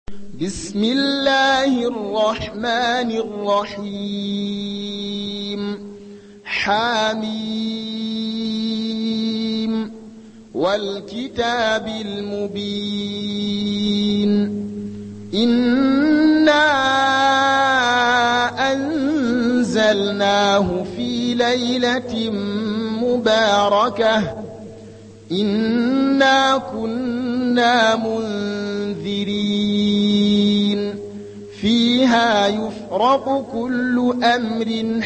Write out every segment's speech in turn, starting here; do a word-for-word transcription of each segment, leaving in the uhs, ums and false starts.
بسم الله الرحمن الرحيم حميم والكتاب المبين إنا أنزلناه في ليلة مباركة إنا كنا منذرين فيها يفرق كل أمر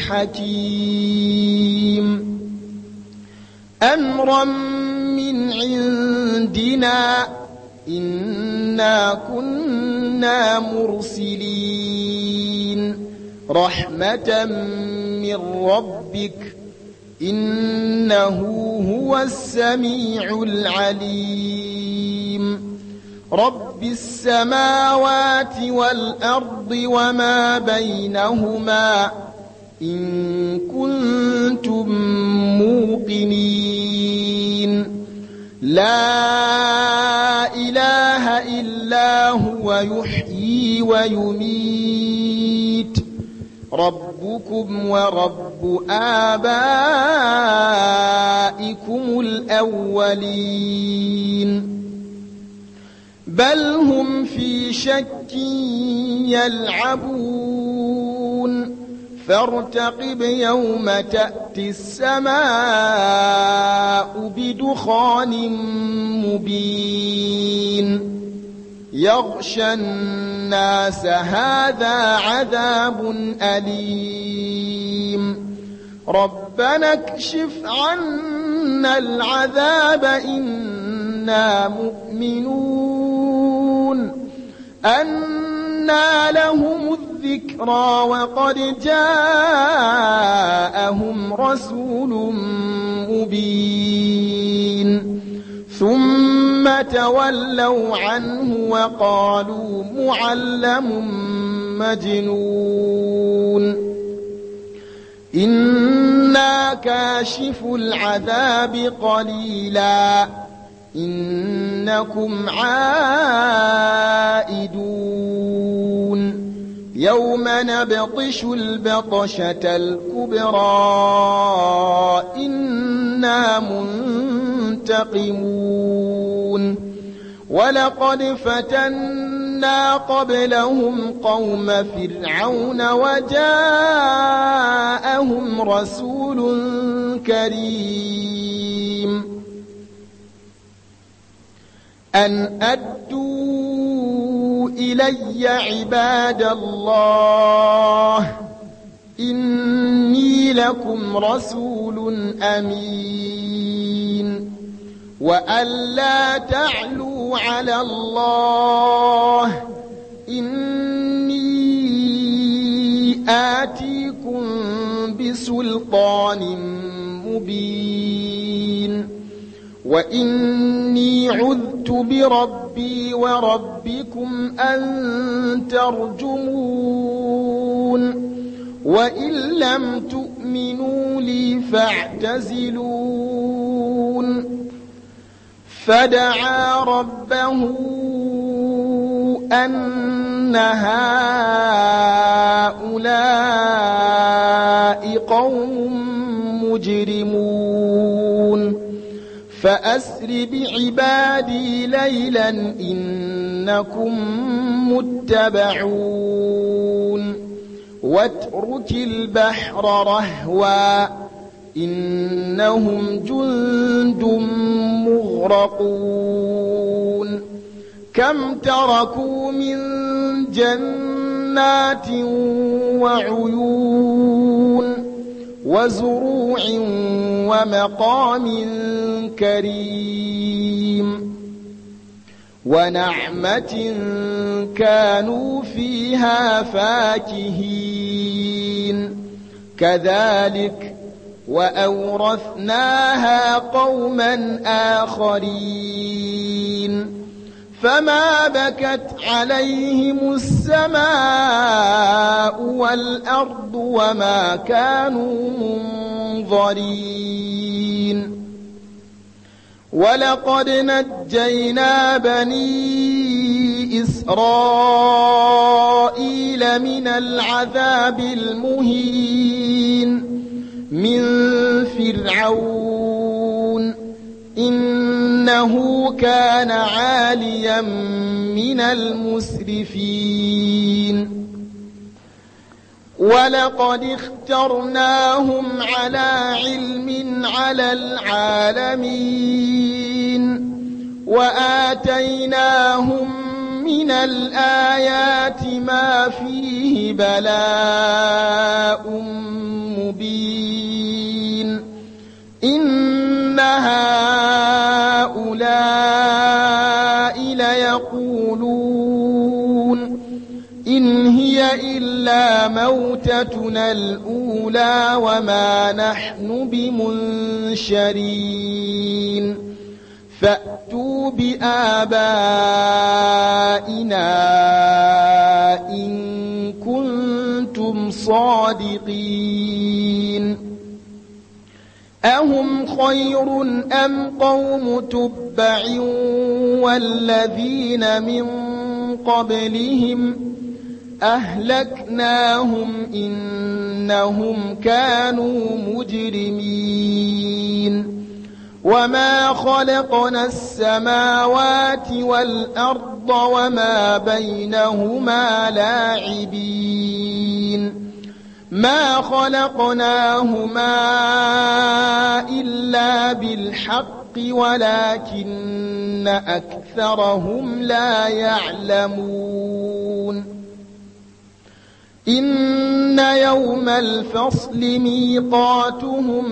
حكيم أمرا من عندنا إنا كنا مرسلين رحمة من ربك إنه هو السميع العليم رب السماوات والأرض وما بينهما إن كنتم موقنين لا إله إلا هو يحيي ويميت ربكم ورب آبائكم الأولين بل هم في شك يلعبون فارتقب يوم تأتي السماء بدخان مبين يغشى الناس هذا عذاب أليم ربنا اكشف عنا العذاب إنا مؤمنون أنى لهم الذكرى وقد جاءهم رسول مبين ثم تولوا عنه وقالوا معلم مجنون إنا كاشف العذاب قليلا إنكم عائدون يوم نبطش البطشة الكبرى إنا منتقمون ولقد فتنا قبلهم قوم فرعون وجاءهم رسول كريم أن أدوا إلي عباد الله إني لكم رسول أمين وألا تعلوا على الله إني آتيكم بسلطان مبين وإني عذت بربي وربكم أن ترجمون وإن لم تؤمنوا لي فاعتزلون فدعا ربه أن هؤلاء قوم مجرمون فأسر بعبادي ليلا إنكم متبعون واترك البحر رهوا إنهم جند مغرقون كم تركوا من جنات وعيون وزروع ومقام كريم ونعمة كانوا فيها فاكهين كذلك وأورثناها قوما آخرين فما بكت عليهم السماء والأرض وما كانوا منظرين ولقد نجينا بني إسرائيل من العذاب المهين من فرعون إنه كان عاليا من المسرفين ولقد اخترناهم على علم على العالمين وآتيناهم من الآيات ما فيه بلاء مبين إن هؤلاء ليقولون إن هي إلا موتتنا الأولى وما نحن بمنشرين فأتوا بآبائنا إن كنتم صادقين أهم خير أم قوم تبع والذين من قبلهم أهلكناهم إنهم كانوا مجرمين وما خلقنا السماوات والأرض وما بينهما لاعبين ما خلقناهما إلا بالحق ولكن أكثرهم لا يعلمون إن يوم الفصل ميقاتهم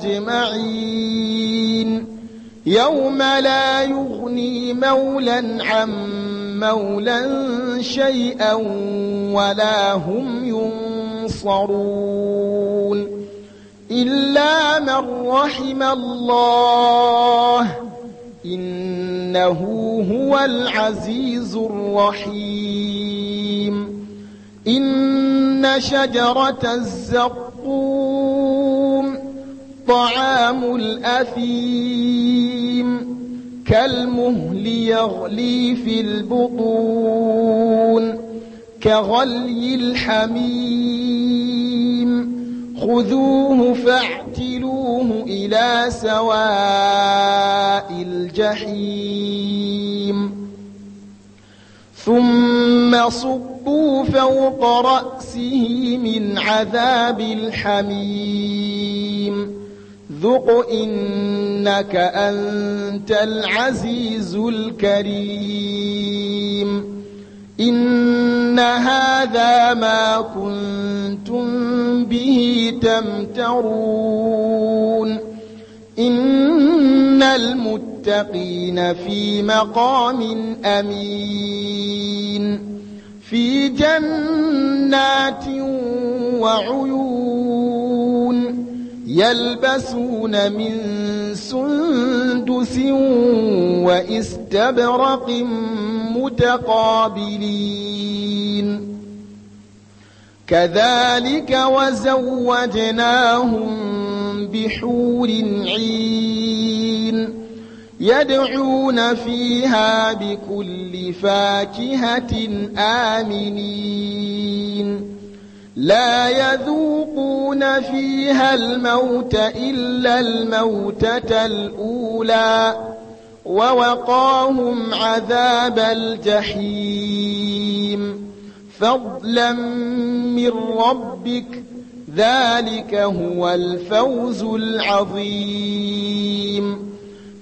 أجمعين يوم لا يغني مولا عن مولا شيئا ولا هم ينصرون إلا من رحم الله إنه هو العزيز الرحيم إن شجرة الزقوم طعام الأثيم كالمهل يغلي في البطون كغلي الحميم خذوه فاعتلوه إلى سواء الجحيم ثم صبوا فوق رأسه من عذاب الحميم ذق إنك أنت العزيز الكريم إن هذا ما كنتم به تمترون إن المتقين في مقام أمين في جنات وعيون يلبسون من سندس واستبرق متقابلين كذلك وزوجناهم بحور عين يدعون فيها بكل فاكهة آمنين لا يذوقون فيها الموت إلا الموتة الأولى ووقاهم عذاب الجحيم فضلا من ربك ذلك هو الفوز العظيم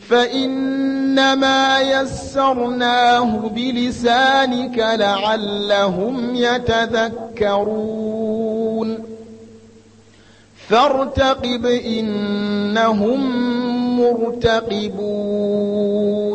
فإنما يسرناه بلسانك لعلهم يتذكرون فارتقب إنهم مرتقبون